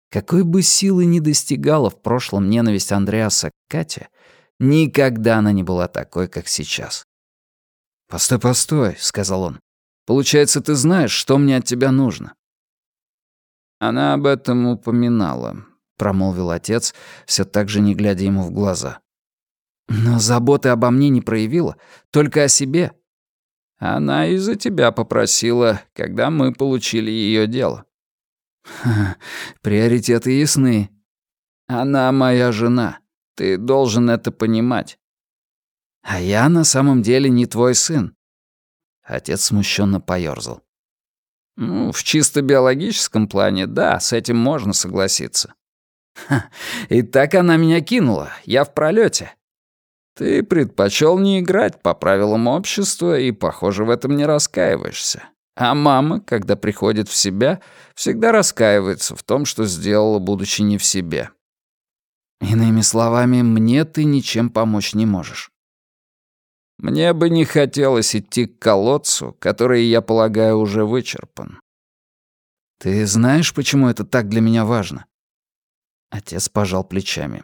Какой бы силы ни достигала в прошлом ненависть Андреаса к Кате, никогда она не была такой, как сейчас. «Постой, постой», — сказал он. «Получается, ты знаешь, что мне от тебя нужно?» «Она об этом упоминала», — промолвил отец, все так же не глядя ему в глаза. «Но заботы обо мне не проявила, только о себе». «Она из-за тебя попросила, когда мы получили ее дело». «Ха, приоритеты ясны». «Она моя жена. Ты должен это понимать». «А я на самом деле не твой сын». Отец смущенно поёрзал. «Ну, в чисто биологическом плане, да, с этим можно согласиться». «Ха, и так она меня кинула, я в пролете. Ты предпочел не играть по правилам общества и, похоже, в этом не раскаиваешься. А мама, когда приходит в себя, всегда раскаивается в том, что сделала, будучи не в себе. Иными словами, мне ты ничем помочь не можешь. Мне бы не хотелось идти к колодцу, который, я полагаю, уже вычерпан. Ты знаешь, почему это так для меня важно?» Отец пожал плечами.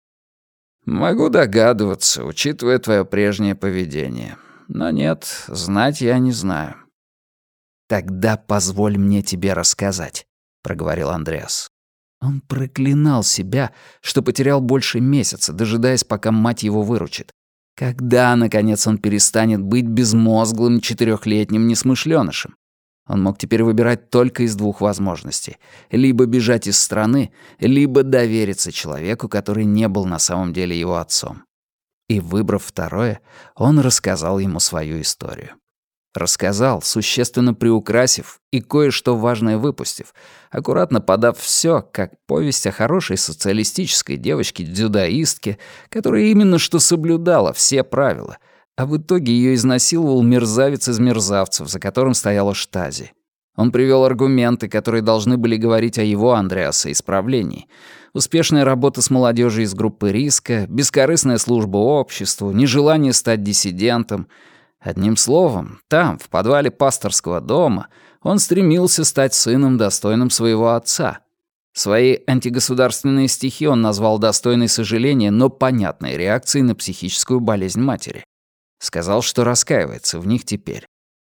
«Могу догадываться, учитывая твое прежнее поведение. Но нет, знать я не знаю». «Тогда позволь мне тебе рассказать», — проговорил Андреас. Он проклинал себя, что потерял больше месяца, дожидаясь, пока мать его выручит. Когда, наконец, он перестанет быть безмозглым 4-летним несмышлёнышем? Он мог теперь выбирать только из двух возможностей. Либо бежать из страны, либо довериться человеку, который не был на самом деле его отцом. И, выбрав второе, он рассказал ему свою историю. Рассказал, существенно приукрасив и кое-что важное выпустив, аккуратно подав всё, как повесть о хорошей социалистической девочке-дзюдоистке, которая именно что соблюдала все правила, а в итоге её изнасиловал мерзавец из мерзавцев, за которым стояла Штази. Он привёл аргументы, которые должны были говорить о его, Андреаса, исправлении. Успешная работа с молодёжью из группы риска, бескорыстная служба обществу, нежелание стать диссидентом — одним словом, там, в подвале пасторского дома, он стремился стать сыном, достойным своего отца. Свои антигосударственные стихи он назвал достойной сожаления, но понятной реакцией на психическую болезнь матери. Сказал, что раскаивается в них теперь.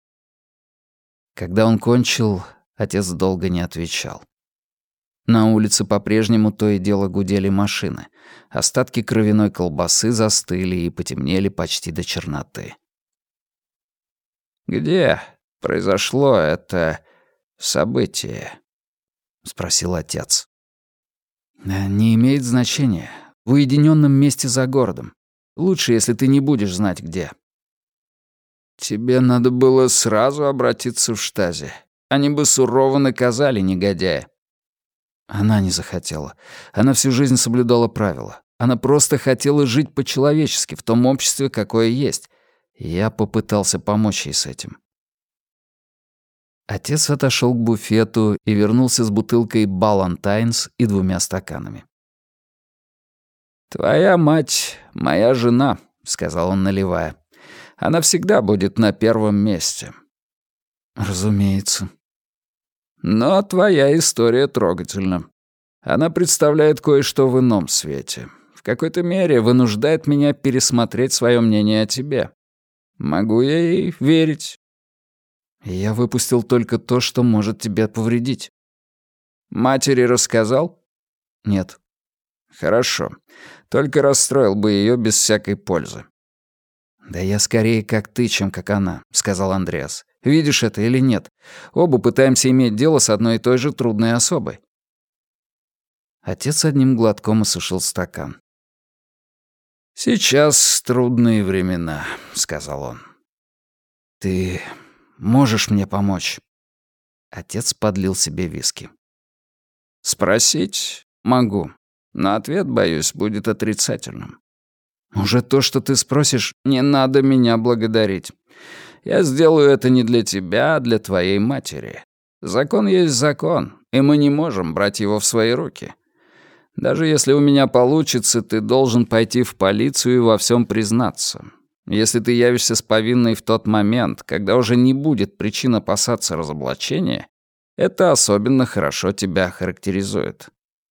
Когда он кончил, отец долго не отвечал. На улице по-прежнему то и дело гудели машины. Остатки кровяной колбасы застыли и потемнели почти до черноты. «Где произошло это событие?» — спросил отец. «Не имеет значения. В уединенном месте за городом. Лучше, если ты не будешь знать, где». «Тебе надо было сразу обратиться в Штази. Они бы сурово наказали негодяя». Она не захотела. Она всю жизнь соблюдала правила. Она просто хотела жить по-человечески в том обществе, какое есть. Я попытался помочь ей с этим. Отец отошел к буфету и вернулся с бутылкой «Баллантайнс» и 2 стаканами. «Твоя мать — моя жена», — сказал он, наливая. «Она всегда будет на первом месте». «Разумеется». «Но твоя история трогательна. Она представляет кое-что в ином свете. В какой-то мере вынуждает меня пересмотреть свое мнение о тебе. Могу я ей верить?» «Я выпустил только то, что может тебе повредить». «Матери рассказал?» «Нет». «Хорошо. Только расстроил бы ее без всякой пользы». «Да я скорее как ты, чем как она», — сказал Андреас. «Видишь это или нет? Оба пытаемся иметь дело с одной и той же трудной особой». Отец одним глотком осушил стакан. «Сейчас трудные времена», — сказал он. «Ты можешь мне помочь?» Отец подлил себе виски. «Спросить могу, но ответ, боюсь, будет отрицательным. Уже то, что ты спросишь, не надо меня благодарить. Я сделаю это не для тебя, а для твоей матери. Закон есть закон, и мы не можем брать его в свои руки. Даже если у меня получится, ты должен пойти в полицию и во всем признаться. Если ты явишься с повинной в тот момент, когда уже не будет причин опасаться разоблачения, это особенно хорошо тебя характеризует.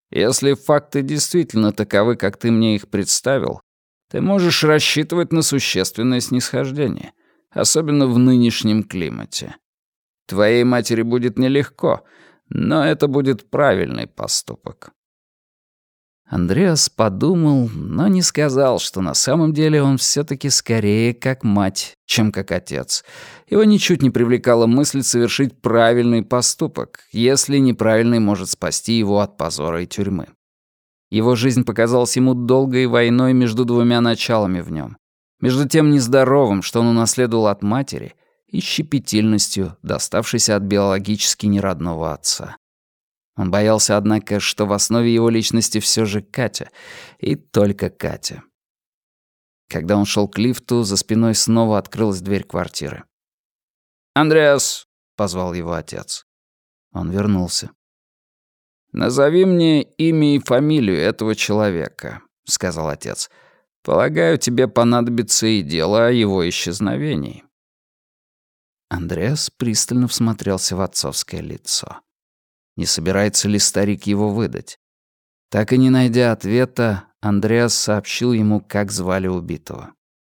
Если факты действительно таковы, как ты мне их представил, ты можешь рассчитывать на существенное снисхождение, особенно в нынешнем климате. Твоей матери будет нелегко, но это будет правильный поступок». Андреас подумал, но не сказал, что на самом деле он все-таки скорее как мать, чем как отец. Его ничуть не привлекала мысль совершить правильный поступок, если неправильный может спасти его от позора и тюрьмы. Его жизнь показалась ему долгой войной между двумя началами в нем. Между тем нездоровым, что он унаследовал от матери, и щепетильностью, доставшейся от биологически неродного отца. Он боялся, однако, что в основе его личности все же Катя, и только Катя. Когда он шел к лифту, за спиной снова открылась дверь квартиры. «Андреас!» — позвал его отец. Он вернулся. «Назови мне имя и фамилию этого человека», — сказал отец. «Полагаю, тебе понадобится и дело о его исчезновении». Андреас пристально всмотрелся в отцовское лицо. Не собирается ли старик его выдать? Так и не найдя ответа, Андреас сообщил ему, как звали убитого.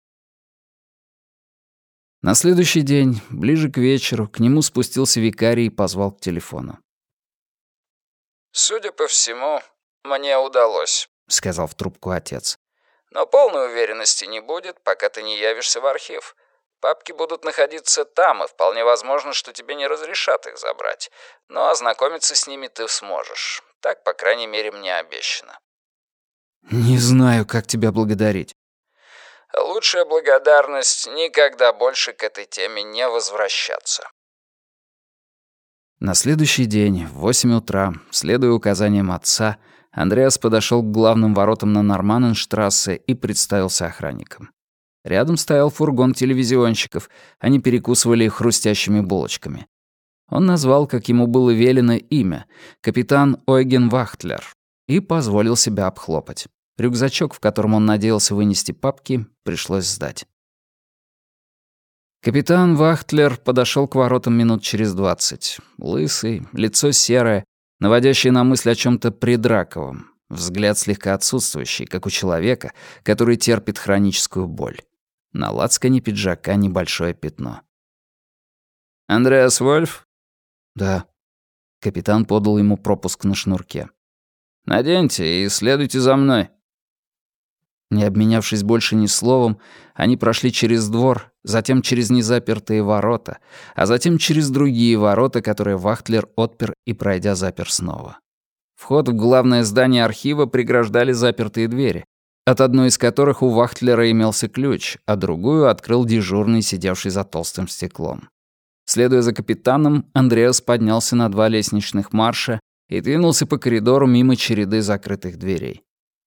На следующий день, ближе к вечеру, к нему спустился викарий и позвал к телефону. «Судя по всему, мне удалось», — сказал в трубку отец. «Но полной уверенности не будет, пока ты не явишься в архив. Папки будут находиться там, и вполне возможно, что тебе не разрешат их забрать. Но ознакомиться с ними ты сможешь. Так, по крайней мере, мне обещано». «Не знаю, как тебя благодарить». «Лучшая благодарность — никогда больше к этой теме не возвращаться». На следующий день, в 8 утра, следуя указаниям отца, Андреас подошел к главным воротам на Норманненштрассе и представился охранникам. Рядом стоял фургон телевизионщиков, они перекусывали их хрустящими булочками. Он назвал, как ему было велено, имя — капитан Ойген Вахтлер, и позволил себя обхлопать. Рюкзачок, в котором он надеялся вынести папки, пришлось сдать. Капитан Вахтлер подошел к воротам минут через 20. Лысый, лицо серое, наводящее на мысль о чем-то предраковом, взгляд слегка отсутствующий, как у человека, который терпит хроническую боль. На лацкане пиджака небольшое пятно. «Андреас Вольф?» «Да». Капитан подал ему пропуск на шнурке. «Наденьте и следуйте за мной». Не обменявшись больше ни словом, они прошли через двор, затем через незапертые ворота, а затем через другие ворота, которые Вахтлер отпер и, пройдя, запер снова. Вход в главное здание архива преграждали запертые двери, от одной из которых у Вахтлера имелся ключ, а другую открыл дежурный, сидевший за толстым стеклом. Следуя за капитаном, Андреас поднялся на 2 лестничных марша и двинулся по коридору мимо череды закрытых дверей.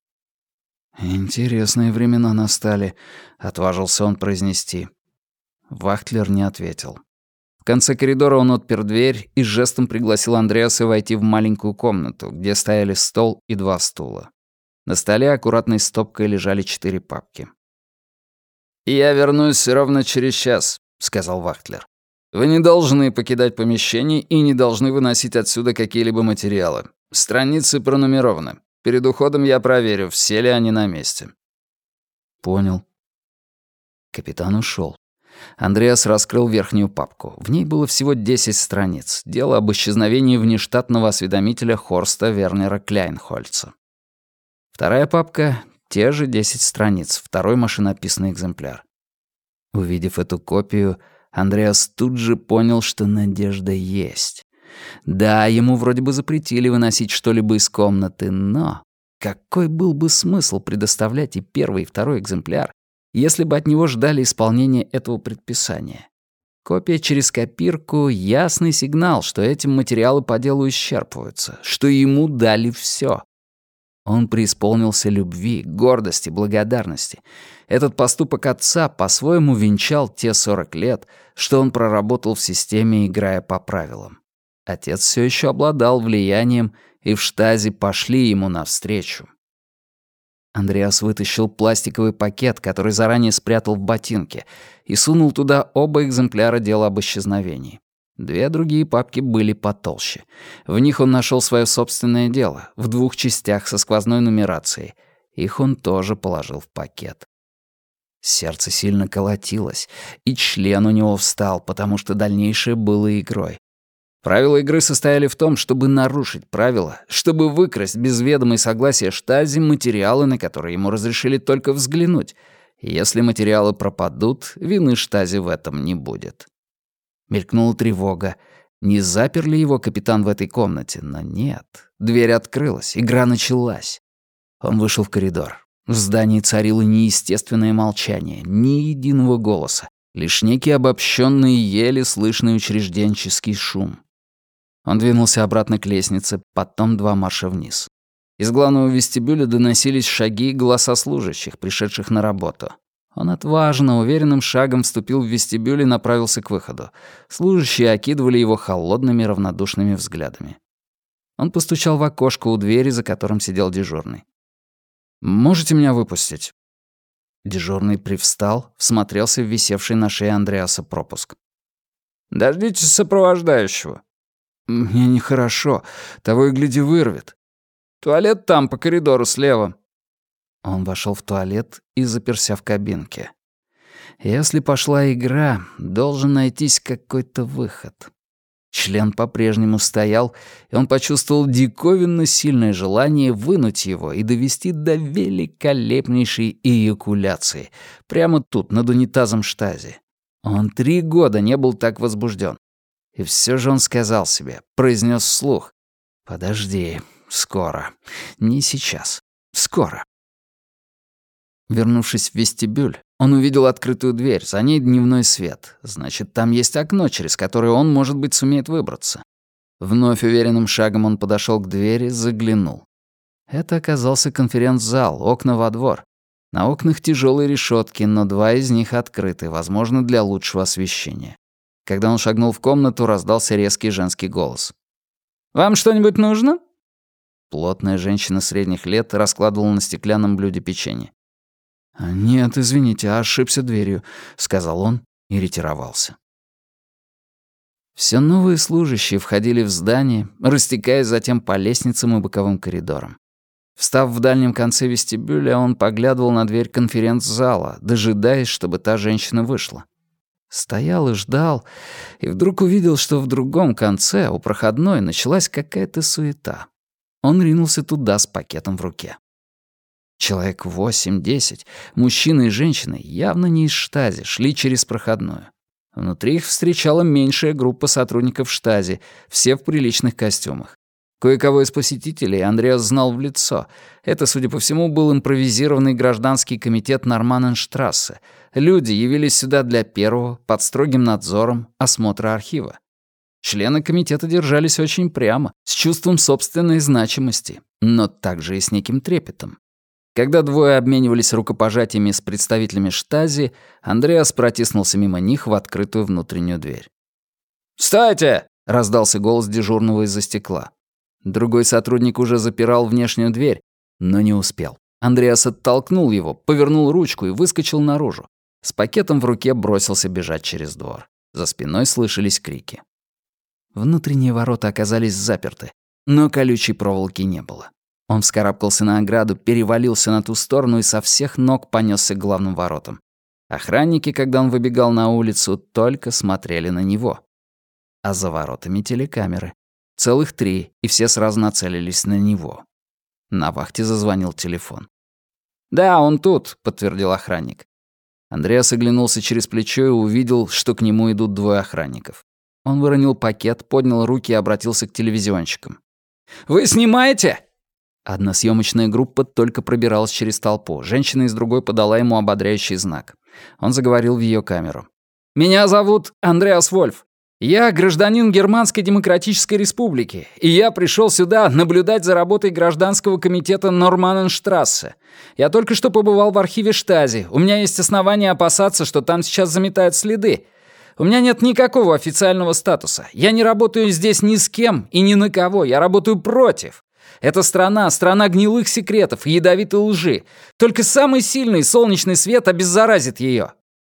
«Интересные времена настали», — отважился он произнести. Вахтлер не ответил. В конце коридора он отпер дверь и жестом пригласил Андреаса войти в маленькую комнату, где стояли стол и 2 стула. На столе аккуратной стопкой лежали 4 папки. «Я вернусь ровно через час», — сказал Вахтлер. «Вы не должны покидать помещение и не должны выносить отсюда какие-либо материалы. Страницы пронумерованы. Перед уходом я проверю, все ли они на месте». «Понял». Капитан ушел. Андреас раскрыл верхнюю папку. В ней было всего 10 страниц. Дело об исчезновении внештатного осведомителя Хорста Вернера Кляйнхольца. Вторая папка — те же 10 страниц, второй машинописный экземпляр. Увидев эту копию, Андреас тут же понял, что надежда есть. Да, ему вроде бы запретили выносить что-либо из комнаты, но какой был бы смысл предоставлять и первый, и второй экземпляр, если бы от него ждали исполнения этого предписания? Копия через копирку — ясный сигнал, что этим материалы по делу исчерпываются, что ему дали всё. Он преисполнился любви, гордости, благодарности. Этот поступок отца по-своему венчал те 40 лет, что он проработал в системе, играя по правилам. Отец все еще обладал влиянием, и в штазе пошли ему навстречу. Андреас вытащил пластиковый пакет, который заранее спрятал в ботинке, и сунул туда оба экземпляра дела об исчезновении. 2 другие папки были потолще. В них он нашел свое собственное дело, в 2 частях со сквозной нумерацией. Их он тоже положил в пакет. Сердце сильно колотилось, и член у него встал, потому что дальнейшее было игрой. Правила игры состояли в том, чтобы нарушить правила, чтобы выкрасть без ведома и согласия Штази материалы, на которые ему разрешили только взглянуть. Если материалы пропадут, вины Штази в этом не будет. Мелькнула тревога. Не запер ли его капитан в этой комнате? Но нет. Дверь открылась, игра началась. Он вышел в коридор. В здании царило неестественное молчание, ни единого голоса, лишь некий обобщенный, еле слышный учрежденческий шум. Он двинулся обратно к лестнице, потом 2 марша вниз. Из главного вестибюля доносились шаги и голоса служащих, пришедших на работу. Он отважно, уверенным шагом вступил в вестибюль и направился к выходу. Служащие окидывали его холодными, равнодушными взглядами. Он постучал в окошко у двери, за которым сидел дежурный. «Можете меня выпустить?» Дежурный привстал, всмотрелся в висевший на шее Андреаса пропуск. «Дождитесь сопровождающего». «Мне нехорошо. Того и гляди вырвет». «Туалет там, по коридору слева». Он вошел в туалет и заперся в кабинке. Если пошла игра, должен найтись какой-то выход. Член по-прежнему стоял, и он почувствовал диковинно сильное желание вынуть его и довести до великолепнейшей эякуляции. Прямо тут, над унитазом Штази. Он 3 года не был так возбужден. И все же он сказал себе, произнес вслух: «Подожди, скоро. Не сейчас. Скоро». Вернувшись в вестибюль, он увидел открытую дверь, за ней дневной свет. Значит, там есть окно, через которое он, может быть, сумеет выбраться. Вновь уверенным шагом он подошел к двери, заглянул. Это оказался конференц-зал, окна во двор. На окнах тяжелые решетки, но 2 из них открыты, возможно, для лучшего освещения. Когда он шагнул в комнату, раздался резкий женский голос. «Вам что-нибудь нужно?» Плотная женщина средних лет раскладывала на стеклянном блюде печенье. «Нет, извините, ошибся дверью», — сказал он и ретировался. Все новые служащие входили в здание, растекаясь затем по лестницам и боковым коридорам. Встав в дальнем конце вестибюля, он поглядывал на дверь конференц-зала, дожидаясь, чтобы та женщина вышла. Стоял и ждал, и вдруг увидел, что в другом конце, у проходной, началась какая-то суета. Он ринулся туда с пакетом в руке. Человек 8-10, мужчины и женщины, явно не из Штази, шли через проходную. Внутри их встречала меньшая группа сотрудников Штази, все в приличных костюмах. Кое-кого из посетителей Андреас знал в лицо. Это, судя по всему, был импровизированный гражданский комитет Норманненштрассе. Люди явились сюда для первого, под строгим надзором, осмотра архива. Члены комитета держались очень прямо, с чувством собственной значимости, но также и с неким трепетом. Когда двое обменивались рукопожатиями с представителями Штази, Андреас протиснулся мимо них в открытую внутреннюю дверь. «Стойте!» — раздался голос дежурного из-за стекла. Другой сотрудник уже запирал внешнюю дверь, но не успел. Андреас оттолкнул его, повернул ручку и выскочил наружу. С пакетом в руке бросился бежать через двор. За спиной слышались крики. Внутренние ворота оказались заперты, но колючей проволоки не было. Он вскарабкался на ограду, перевалился на ту сторону и со всех ног понесся к главным воротам. Охранники, когда он выбегал на улицу, только смотрели на него. А за воротами телекамеры. Целых 3, и все сразу нацелились на него. На вахте зазвонил телефон. «Да, он тут», — подтвердил охранник. Андреас оглянулся через плечо и увидел, что к нему идут 2 охранников. Он выронил пакет, поднял руки и обратился к телевизионщикам. «Вы снимаете?» Одна съемочная группа только пробиралась через толпу. Женщина из другой подала ему ободряющий знак. Он заговорил в ее камеру. «Меня зовут Андреас Вольф. Я гражданин Германской Демократической Республики, и я пришел сюда наблюдать за работой гражданского комитета Норманненштрассе. Я только что побывал в архиве Штази. У меня есть основания опасаться, что там сейчас заметают следы. У меня нет никакого официального статуса. Я не работаю здесь ни с кем и ни на кого. Я работаю против. Это страна гнилых секретов и ядовитой лжи. Только самый сильный солнечный свет обеззаразит ее.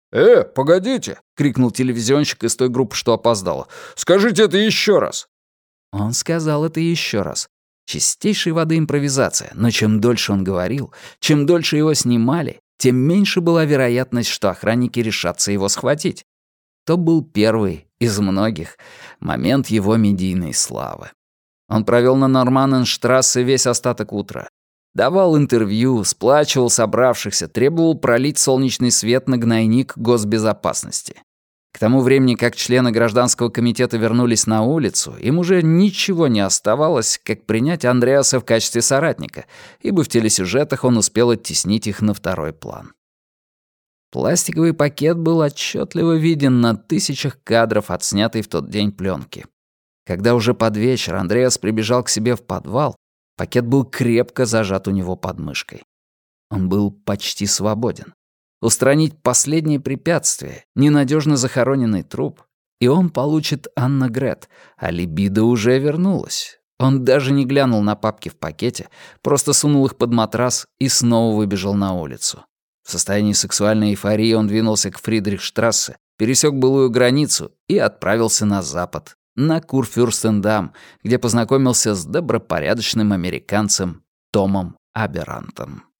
Погодите!» — крикнул телевизионщик из той группы, что опоздала. «Скажите это еще раз!» Он сказал это еще раз. Чистейшей воды импровизация, но чем дольше он говорил, чем дольше его снимали, тем меньше была вероятность, что охранники решатся его схватить. То был первый из многих момент его медийной славы. Он провел на Норманненштрассе весь остаток утра. Давал интервью, сплачивал собравшихся, требовал пролить солнечный свет на гнойник госбезопасности. К тому времени, как члены гражданского комитета вернулись на улицу, им уже ничего не оставалось, как принять Андреаса в качестве соратника, ибо в телесюжетах он успел оттеснить их на второй план. Пластиковый пакет был отчетливо виден на тысячах кадров, отснятой в тот день пленки. Когда уже под вечер Андреас прибежал к себе в подвал, пакет был крепко зажат у него под мышкой. Он был почти свободен. Устранить последнее препятствие, ненадежно захороненный труп, и он получит Анна Грет, а либидо уже вернулась. Он даже не глянул на папки в пакете, просто сунул их под матрас и снова выбежал на улицу. В состоянии сексуальной эйфории он двинулся к Фридрихштрассе, пересек былую границу и отправился на запад, на Курфюрстендам, где познакомился с добропорядочным американцем Томом Аберантом.